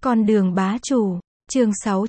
Con đường bá chủ, chương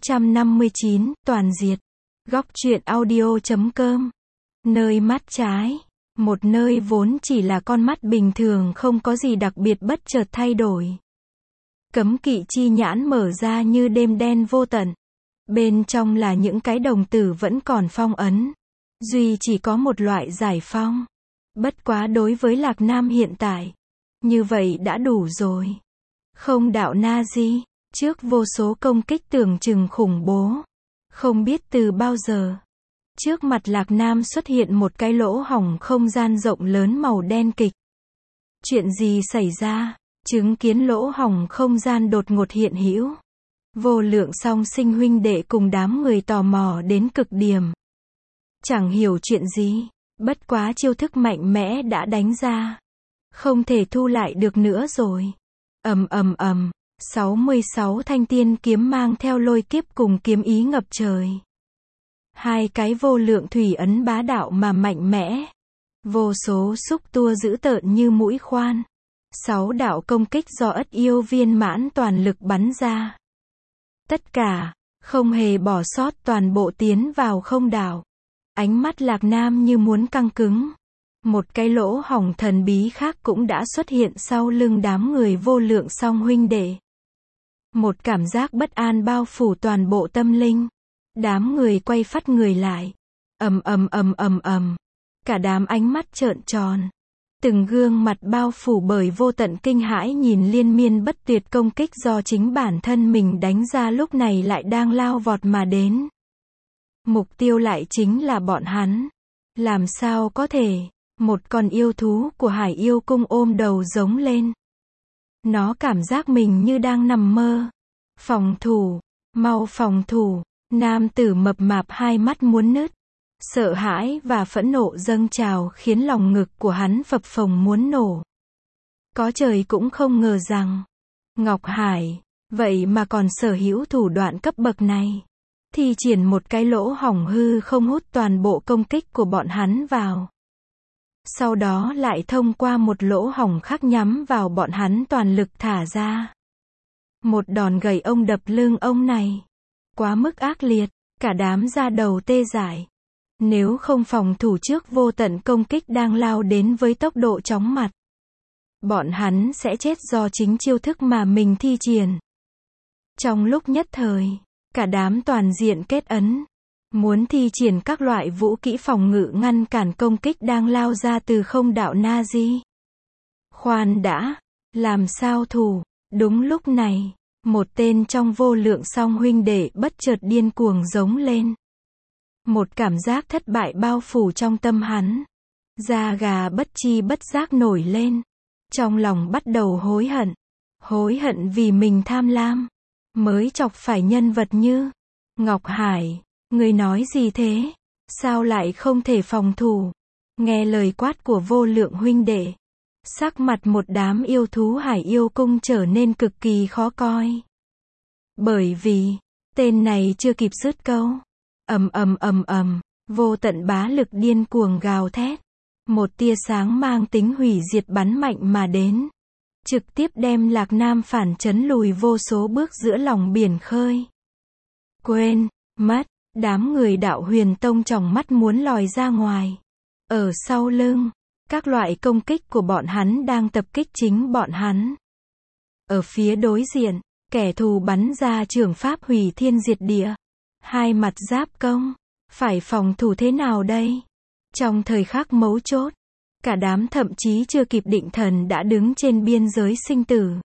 659, toàn diệt. Góc truyện audio.com. Nơi mắt trái. Một nơi vốn chỉ là con mắt bình thường không có gì đặc biệt bất chợt thay đổi. Cấm kỵ chi nhãn mở ra như đêm đen vô tận. Bên trong là những cái đồng tử vẫn còn phong ấn. Duy chỉ có một loại giải phong. Bất quá đối với Lạc Nam hiện tại. Như vậy đã đủ rồi. Không đạo Nazi. Trước vô số công kích tưởng chừng khủng bố. Không biết từ bao giờ. Trước mặt Lạc Nam xuất hiện một cái lỗ hổng không gian rộng lớn màu đen kịch. Chuyện gì xảy ra? Chứng kiến lỗ hổng không gian đột ngột hiện hữu. Vô lượng song sinh huynh đệ cùng đám người tò mò đến cực điểm. Chẳng hiểu chuyện gì. Bất quá chiêu thức mạnh mẽ đã đánh ra. Không thể thu lại được nữa rồi. Ầm ầm ầm. 66 thanh tiên kiếm mang theo lôi kiếp cùng kiếm ý ngập trời. Hai cái vô lượng thủy ấn bá đạo mà mạnh mẽ. Vô số xúc tua dữ tợn như mũi khoan. 6 đạo công kích do Ất Yêu viên mãn toàn lực bắn ra. Tất cả, không hề bỏ sót toàn bộ tiến vào không đạo. Ánh mắt Lạc Nam như muốn căng cứng. Một cái lỗ hổng thần bí khác cũng đã xuất hiện sau lưng đám người vô lượng song huynh đệ. Một cảm giác bất an bao phủ toàn bộ tâm linh. Đám người quay phắt người lại. Ầm ầm ầm ầm ầm. Cả đám ánh mắt trợn tròn. Từng gương mặt bao phủ bởi vô tận kinh hãi nhìn liên miên bất tuyệt công kích do chính bản thân mình đánh ra lúc này lại đang lao vọt mà đến. Mục tiêu lại chính là bọn hắn. Làm sao có thể? Một con yêu thú của Hải Yêu Cung ôm đầu giống lên. Nó cảm giác mình như đang nằm mơ. Phòng thủ, mau phòng thủ. Nam tử mập mạp hai mắt muốn nứt. Sợ hãi và phẫn nộ dâng trào khiến lòng ngực của hắn phập phồng muốn nổ. Có trời cũng không ngờ rằng Ngọc Hải, vậy mà còn sở hữu thủ đoạn cấp bậc này. Thi triển một cái lỗ hổng hư không hút toàn bộ công kích của bọn hắn vào. Sau đó lại thông qua một lỗ hổng khác nhắm vào bọn hắn toàn lực thả ra. Một đòn gậy ông đập lưng ông này. Quá mức ác liệt, cả đám da đầu tê dại. Nếu không phòng thủ trước vô tận công kích đang lao đến với tốc độ chóng mặt. Bọn hắn sẽ chết do chính chiêu thức mà mình thi triển. Trong lúc nhất thời, cả đám toàn diện kết ấn. Muốn thi triển các loại vũ kỹ phòng ngự ngăn cản công kích đang lao ra từ không đạo Nazi. Khoan đã, làm sao thủ? Đúng lúc này, một tên trong vô lượng song huynh đệ bất chợt điên cuồng giống lên. Một cảm giác thất bại bao phủ trong tâm hắn. Da gà bất chi bất giác nổi lên. Trong lòng bắt đầu hối hận. Hối hận vì mình tham lam. Mới chọc phải nhân vật như Ngọc Hải. Người nói gì thế? Sao lại không thể phòng thủ? Nghe lời quát của vô lượng huynh đệ. Sắc mặt một đám yêu thú Hải Yêu Cung trở nên cực kỳ khó coi. Bởi vì, tên này chưa kịp dứt câu. Ầm ầm ầm ầm, vô tận bá lực điên cuồng gào thét. Một tia sáng mang tính hủy diệt bắn mạnh mà đến. Trực tiếp đem Lạc Nam phản chấn lùi vô số bước giữa lòng biển khơi. Quên, mất, đám người đạo Huyền Tông tròng mắt muốn lòi ra ngoài. Ở sau lưng, các loại công kích của bọn hắn đang tập kích chính bọn hắn. Ở phía đối diện, kẻ thù bắn ra trường pháp hủy thiên diệt địa. Hai mặt giáp công. Phải phòng thủ thế nào đây? Trong thời khắc mấu chốt, cả đám thậm chí chưa kịp định thần đã đứng trên biên giới sinh tử.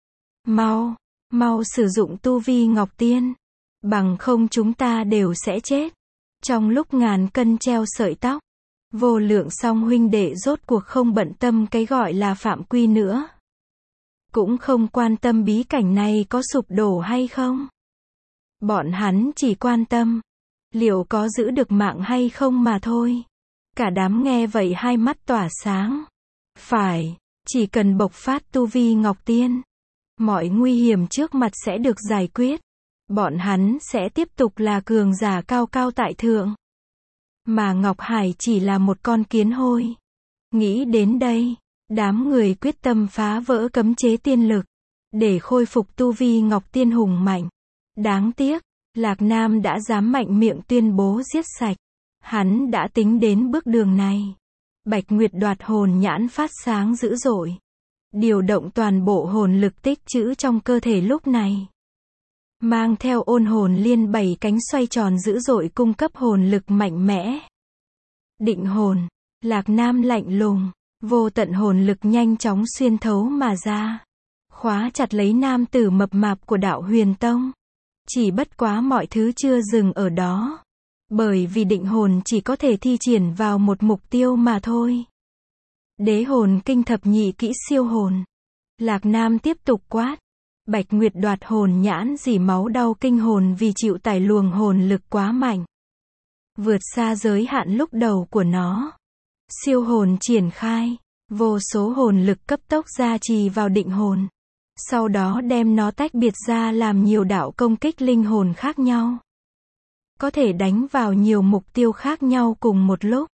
Mau sử dụng tu vi Ngọc Tiên. Bằng không chúng ta đều sẽ chết. Trong lúc ngàn cân treo sợi tóc, vô lượng song huynh đệ rốt cuộc không bận tâm cái gọi là phạm quy nữa. Cũng không quan tâm bí cảnh này có sụp đổ hay không. Bọn hắn chỉ quan tâm liệu có giữ được mạng hay không mà thôi. Cả đám nghe vậy hai mắt tỏa sáng. Phải, chỉ cần bộc phát tu vi Ngọc Tiên, mọi nguy hiểm trước mặt sẽ được giải quyết. Bọn hắn sẽ tiếp tục là cường giả cao cao tại thượng. Mà Ngọc Hải chỉ là một con kiến hôi. Nghĩ đến đây, đám người quyết tâm phá vỡ cấm chế tiên lực. để khôi phục tu vi Ngọc Tiên hùng mạnh. Đáng tiếc, Lạc Nam đã dám mạnh miệng tuyên bố giết sạch. Hắn đã tính đến bước đường này. Bạch Nguyệt đoạt hồn nhãn phát sáng dữ dội. Điều động toàn bộ hồn lực tích trữ trong cơ thể lúc này. Mang theo ôn hồn liên 7 cánh xoay tròn dữ dội cung cấp hồn lực mạnh mẽ. Định hồn, Lạc Nam lạnh lùng, vô tận hồn lực nhanh chóng xuyên thấu mà ra. Khóa chặt lấy nam tử mập mạp của đạo Huyền Tông. Chỉ bất quá mọi thứ chưa dừng ở đó. Bởi vì định hồn chỉ có thể thi triển vào một mục tiêu mà thôi. Đế hồn kinh thập nhị kỹ siêu hồn. Lạc Nam tiếp tục quát. Bạch Nguyệt đoạt hồn nhãn dỉ máu đau kinh hồn vì chịu tải luồng hồn lực quá mạnh. Vượt xa giới hạn lúc đầu của nó. Siêu hồn triển khai. Vô số hồn lực cấp tốc gia trì vào định hồn. Sau đó đem nó tách biệt ra làm nhiều đạo công kích linh hồn khác nhau. Có thể đánh vào nhiều mục tiêu khác nhau cùng một lúc.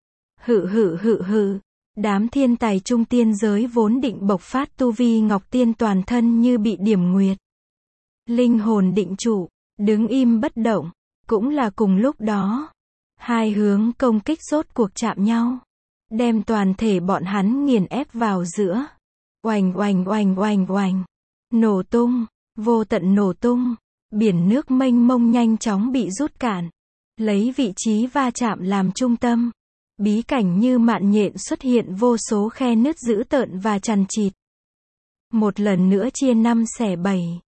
Đám thiên tài trung tiên giới vốn định bộc phát tu vi Ngọc Tiên toàn thân như bị điểm nguyệt. Linh hồn định trụ, đứng im bất động. Cũng là cùng lúc đó. Hai hướng công kích rốt cuộc chạm nhau. Đem toàn thể bọn hắn nghiền ép vào giữa. Oành oành oành oành oành. Nổ tung, vô tận nổ tung. Biển nước mênh mông nhanh chóng bị rút cạn. Lấy vị trí va chạm làm trung tâm. Bí cảnh như mạn nhện xuất hiện vô số khe nứt dữ tợn và chằng chịt. Một lần nữa chia 5 xẻ 7.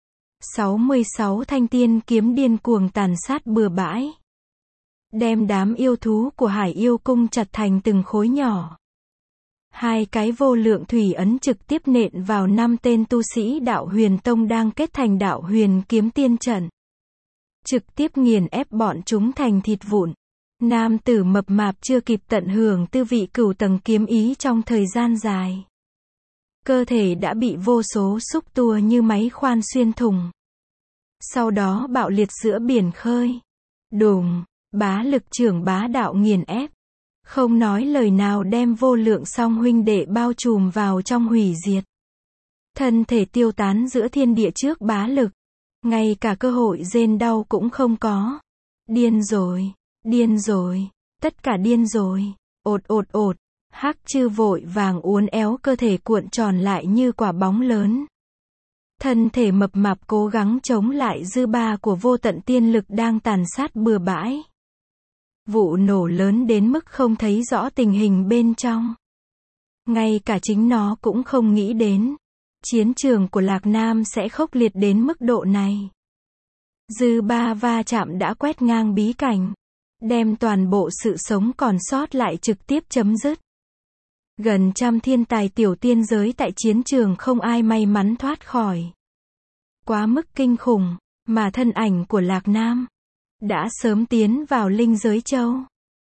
66 thanh tiên kiếm điên cuồng tàn sát bừa bãi. Đem đám yêu thú của Hải Yêu Cung chặt thành từng khối nhỏ. Hai cái vô lượng thủy ấn trực tiếp nện vào 5 tên tu sĩ đạo Huyền Tông đang kết thành đạo Huyền Kiếm Tiên trận. Trực tiếp nghiền ép bọn chúng thành thịt vụn. Nam tử mập mạp chưa kịp tận hưởng tư vị cửu tầng kiếm ý trong thời gian dài. Cơ thể đã bị vô số xúc tua như máy khoan xuyên thủng. Sau đó bạo liệt giữa biển khơi. Đùng, bá lực trưởng bá đạo nghiền ép. Không nói lời nào đem vô lượng song huynh đệ bao trùm vào trong hủy diệt. Thân thể tiêu tán giữa thiên địa trước bá lực. Ngay cả cơ hội rên đau cũng không có. Điên rồi, điên rồi, tất cả điên rồi. Ột ột ột, Hắc Chư vội vàng uốn éo cơ thể cuộn tròn lại như quả bóng lớn. Thân thể mập mạp cố gắng chống lại dư ba của vô tận tiên lực đang tàn sát bừa bãi. Vụ nổ lớn đến mức không thấy rõ tình hình bên trong. Ngay cả chính nó cũng không nghĩ đến. Chiến trường của Lạc Nam sẽ khốc liệt đến mức độ này. Dư ba va chạm đã quét ngang bí cảnh. Đem toàn bộ sự sống còn sót lại trực tiếp chấm dứt. Gần trăm thiên tài tiểu tiên giới tại chiến trường không ai may mắn thoát khỏi. Quá mức kinh khủng, mà thân ảnh của Lạc Nam đã sớm tiến vào linh giới châu.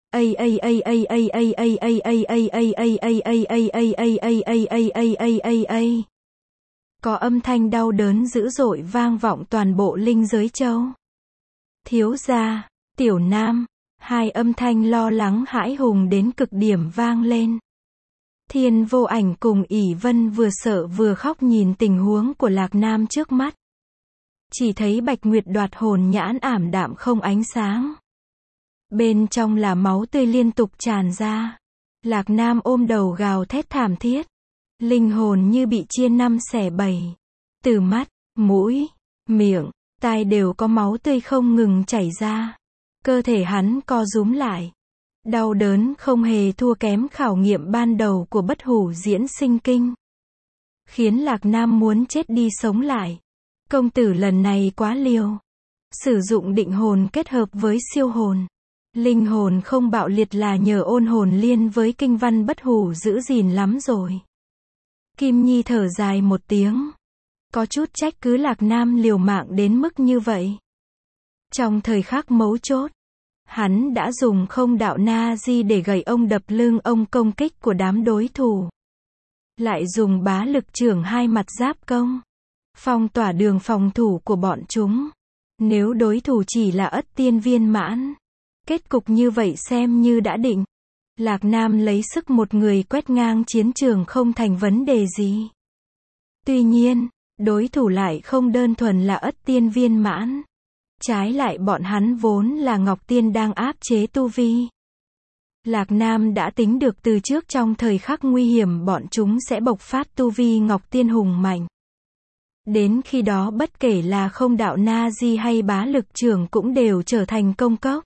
Có âm thanh đau đớn dữ dội vang vọng toàn bộ linh giới châu. Thiếu gia, Tiểu Nam, hai âm thanh lo lắng hãi hùng đến cực điểm vang lên. Thiên Vô Ảnh cùng ỷ Vân vừa sợ vừa khóc nhìn tình huống của Lạc Nam trước mắt. Chỉ thấy Bạch Nguyệt đoạt hồn nhãn ảm đạm không ánh sáng. Bên trong là máu tươi liên tục tràn ra. Lạc Nam ôm đầu gào thét thảm thiết. Linh hồn như bị chia 5 xẻ 7. Từ mắt, mũi, miệng, tai đều có máu tươi không ngừng chảy ra. Cơ thể hắn co rúm lại. Đau đớn không hề thua kém khảo nghiệm ban đầu của bất hủ diễn sinh kinh. Khiến Lạc Nam muốn chết đi sống lại. Công tử lần này quá liều. Sử dụng định hồn kết hợp với siêu hồn. Linh hồn không bạo liệt là nhờ ôn hồn liên với kinh văn bất hủ giữ gìn lắm rồi. Kim Nhi thở dài một tiếng. Có chút trách cứ Lạc Nam liều mạng đến mức như vậy. Trong thời khắc mấu chốt, hắn đã dùng không đạo na di để gậy ông đập lưng ông công kích của đám đối thủ. Lại dùng bá lực trưởng hai mặt giáp công. Phong tỏa đường phòng thủ của bọn chúng. Nếu đối thủ chỉ là ất tiên viên mãn. Kết cục như vậy xem như đã định. Lạc Nam lấy sức một người quét ngang chiến trường không thành vấn đề gì. Tuy nhiên, Đối thủ lại không đơn thuần là Ất Tiên viên mãn. Trái lại bọn hắn vốn là Ngọc Tiên đang áp chế tu vi. Lạc Nam đã tính được từ trước trong thời khắc nguy hiểm bọn chúng sẽ bộc phát tu vi Ngọc Tiên hùng mạnh. Đến khi đó bất kể là không đạo na di hay bá lực trưởng cũng đều trở thành công cốc.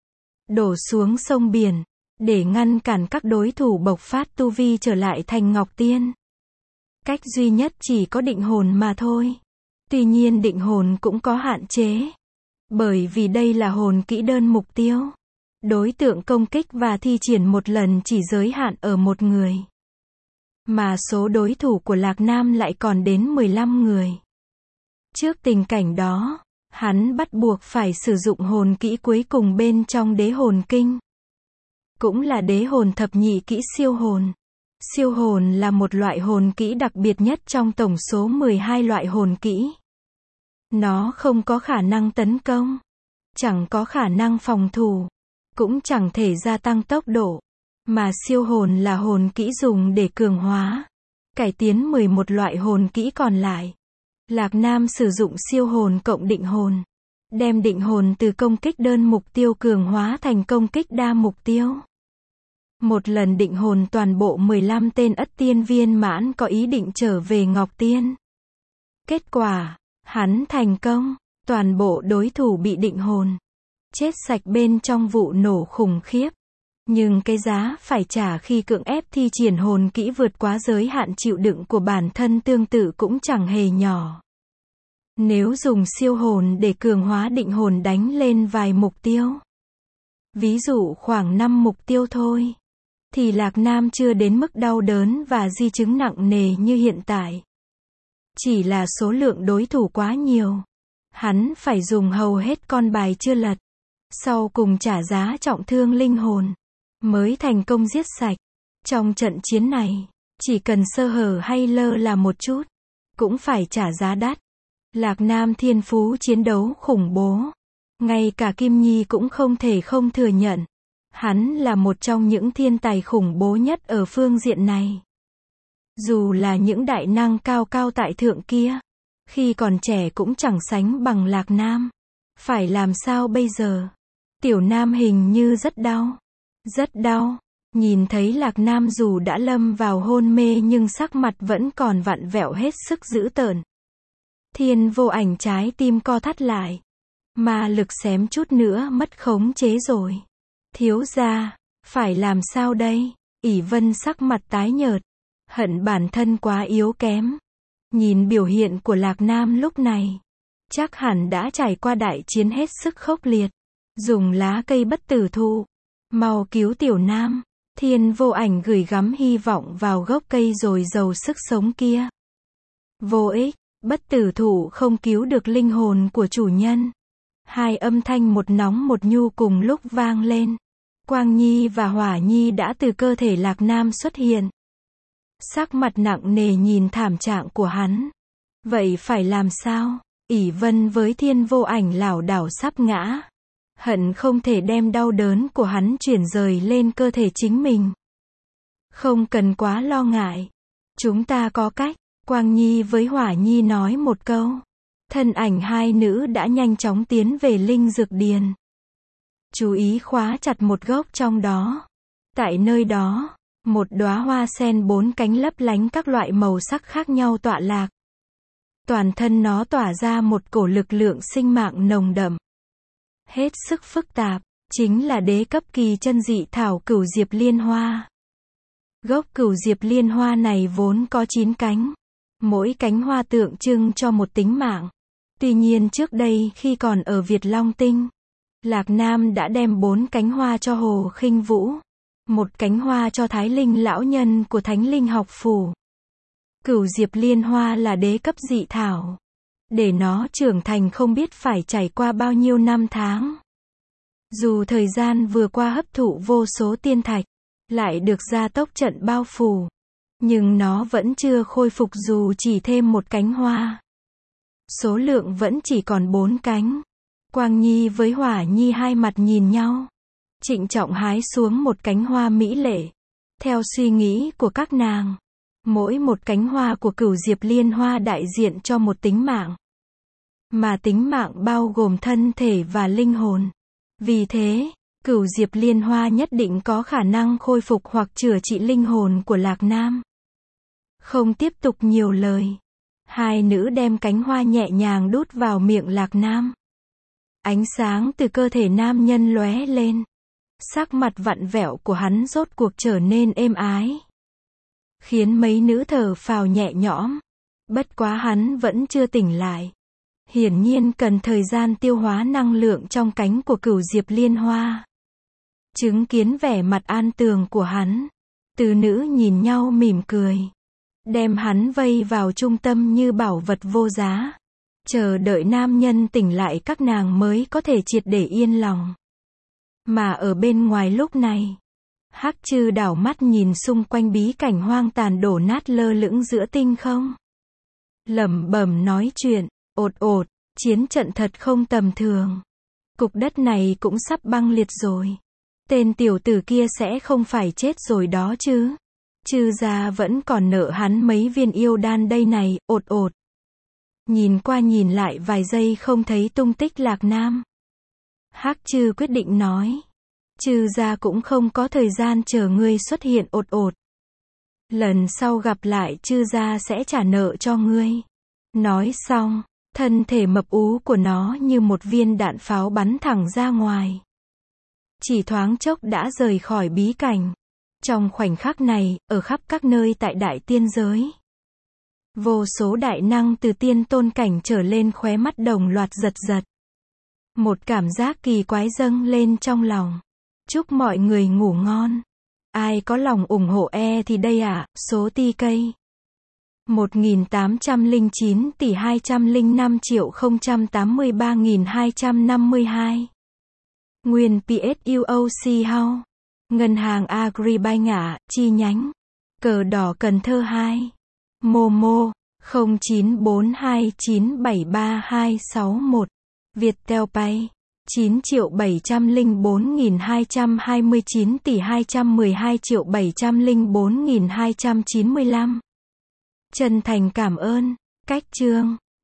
Đổ xuống sông biển, để ngăn cản các đối thủ bộc phát tu vi trở lại thành Ngọc Tiên. Cách duy nhất chỉ có định hồn mà thôi. Tuy nhiên định hồn cũng có hạn chế. Bởi vì đây là hồn kỹ đơn mục tiêu. Đối tượng công kích và thi triển một lần chỉ giới hạn ở một người. Mà số đối thủ của Lạc Nam lại còn đến 15 người. Trước tình cảnh đó, hắn bắt buộc phải sử dụng hồn kỹ cuối cùng bên trong đế hồn kinh. Cũng là đế hồn thập nhị kỹ siêu hồn. Siêu hồn là một loại hồn kỹ đặc biệt nhất trong tổng số 12 loại hồn kỹ. Nó không có khả năng tấn công, chẳng có khả năng phòng thủ, cũng chẳng thể gia tăng tốc độ. Mà siêu hồn là hồn kỹ dùng để cường hóa, cải tiến 11 loại hồn kỹ còn lại. Lạc Nam sử dụng siêu hồn cộng định hồn, đem định hồn từ công kích đơn mục tiêu cường hóa thành công kích đa mục tiêu. Một lần định hồn toàn bộ 15 tên Ất Tiên viên mãn có ý định trở về Ngọc Tiên. Kết quả, hắn thành công, toàn bộ đối thủ bị định hồn chết sạch bên trong vụ nổ khủng khiếp. Nhưng cái giá phải trả khi cưỡng ép thi triển hồn kỹ vượt quá giới hạn chịu đựng của bản thân tương tự cũng chẳng hề nhỏ. Nếu dùng siêu hồn để cường hóa định hồn đánh lên vài mục tiêu, ví dụ khoảng 5 mục tiêu thôi, thì Lạc Nam chưa đến mức đau đớn và di chứng nặng nề như hiện tại. Chỉ là số lượng đối thủ quá nhiều. Hắn phải dùng hầu hết con bài chưa lật. Sau cùng trả giá trọng thương linh hồn, mới thành công giết sạch. Trong trận chiến này, chỉ cần sơ hở hay lơ là một chút, cũng phải trả giá đắt. Lạc Nam thiên phú chiến đấu khủng bố. Ngay cả Kim Nhi cũng không thể không thừa nhận. Hắn là một trong những thiên tài khủng bố nhất ở phương diện này. Dù là những đại năng cao cao tại thượng kia, khi còn trẻ cũng chẳng sánh bằng Lạc Nam. Phải làm sao bây giờ? Tiểu Nam hình như rất đau. Rất đau. Nhìn thấy Lạc Nam dù đã lâm vào hôn mê nhưng sắc mặt vẫn còn vặn vẹo hết sức dữ tợn. Thiên Vô Ảnh trái tim co thắt lại. Ma lực xém chút nữa mất khống chế rồi. Thiếu gia, phải làm sao đây? ỷ Vân sắc mặt tái nhợt, hận bản thân quá yếu kém. Nhìn biểu hiện của Lạc Nam lúc này, chắc hẳn đã trải qua đại chiến hết sức khốc liệt. Dùng lá cây bất tử thụ, mau cứu Tiểu Nam. Thiên Vô Ảnh gửi gắm hy vọng vào gốc cây rồi giàu sức sống kia. Vô ích, bất tử thụ không cứu được linh hồn của chủ nhân. Hai âm thanh một nóng một nhu cùng lúc vang lên. Quang Nhi và Hỏa Nhi đã từ cơ thể Lạc Nam xuất hiện. Sắc mặt nặng nề nhìn thảm trạng của hắn. Vậy phải làm sao? ỷ Vân với Thiên Vô Ảnh lảo đảo sắp ngã. Hận không thể đem đau đớn của hắn chuyển rời lên cơ thể chính mình. Không cần quá lo ngại. Chúng ta có cách. Quang Nhi với Hỏa Nhi nói một câu. Thân ảnh hai nữ đã nhanh chóng tiến về linh dược điền. Chú ý khóa chặt một gốc trong đó. Tại nơi đó, một đóa hoa sen 4 cánh lấp lánh các loại màu sắc khác nhau tọa lạc. Toàn thân nó tỏa ra một cổ lực lượng sinh mạng nồng đậm. Hết sức phức tạp, chính là đế cấp kỳ chân dị thảo Cửu Diệp Liên Hoa. Gốc Cửu Diệp Liên Hoa này vốn có 9 cánh. Mỗi cánh hoa tượng trưng cho một tính mạng. Tuy nhiên trước đây khi còn ở Việt Long Tinh, Lạc Nam đã đem 4 cánh hoa cho Hồ Khinh Vũ. Một cánh hoa cho Thái Linh lão nhân của Thánh Linh học phủ. Cửu Diệp Liên Hoa là đế cấp dị thảo. Để nó trưởng thành không biết phải trải qua bao nhiêu năm tháng. Dù thời gian vừa qua hấp thụ vô số tiên thạch, lại được gia tốc trận bao phủ, nhưng nó vẫn chưa khôi phục dù chỉ thêm một cánh hoa. Số lượng vẫn chỉ còn 4 cánh. Quang Nhi với Hỏa Nhi hai mặt nhìn nhau, trịnh trọng hái xuống một cánh hoa mỹ lệ. Theo suy nghĩ của các nàng, Mỗi một cánh hoa của Cửu Diệp Liên Hoa đại diện cho một tính mạng. Mà tính mạng bao gồm thân thể và linh hồn. Vì thế, Cửu Diệp Liên Hoa nhất định có khả năng khôi phục hoặc chữa trị linh hồn của Lạc Nam. Không tiếp tục nhiều lời. Hai nữ đem cánh hoa nhẹ nhàng đút vào miệng Lạc Nam. Ánh sáng từ cơ thể nam nhân lóe lên. Sắc mặt vặn vẹo của hắn rốt cuộc trở nên êm ái. Khiến mấy nữ thở phào nhẹ nhõm. Bất quá hắn vẫn chưa tỉnh lại. Hiển nhiên cần thời gian tiêu hóa năng lượng trong cánh của Cửu Diệp Liên Hoa. Chứng kiến vẻ mặt an tường của hắn. Từ nữ nhìn nhau mỉm cười. Đem hắn vây vào trung tâm như bảo vật vô giá. Chờ đợi nam nhân tỉnh lại các nàng mới có thể triệt để yên lòng. Mà ở bên ngoài lúc này, Hắc Trư đảo mắt nhìn xung quanh bí cảnh hoang tàn đổ nát lơ lửng giữa tinh không. Lẩm bẩm nói chuyện, ột ột, chiến trận thật không tầm thường. Cục đất này cũng sắp băng liệt rồi. Tên tiểu tử kia sẽ không phải chết rồi đó chứ. Trư gia vẫn còn nợ hắn mấy viên yêu đan đây này, ột ột. Nhìn qua nhìn lại vài giây không thấy tung tích Lạc Nam. Hắc Trư quyết định nói. Trư gia cũng không có thời gian chờ ngươi xuất hiện, ột ột. Lần sau gặp lại Trư gia sẽ trả nợ cho ngươi. Nói xong, thân thể mập ú của nó như một viên đạn pháo bắn thẳng ra ngoài. Chỉ thoáng chốc đã rời khỏi bí cảnh. Trong khoảnh khắc này, ở khắp các nơi tại đại tiên giới, vô số đại năng từ tiên tôn cảnh trở lên khóe mắt đồng loạt giật giật. Một cảm giác kỳ quái dâng lên trong lòng. Chúc mọi người ngủ ngon. Ai có lòng ủng hộ thì đây ạ, số TK 1809 tỷ 205 triệu 083.252. Nguyên PSUOC House. Ngân hàng Agribank chi nhánh. Cờ đỏ Cần Thơ 2. Momo 0942973261. Viettel Pay 9.704.229 tỷ 212.704.295. Chân thành cảm ơn. Cách chương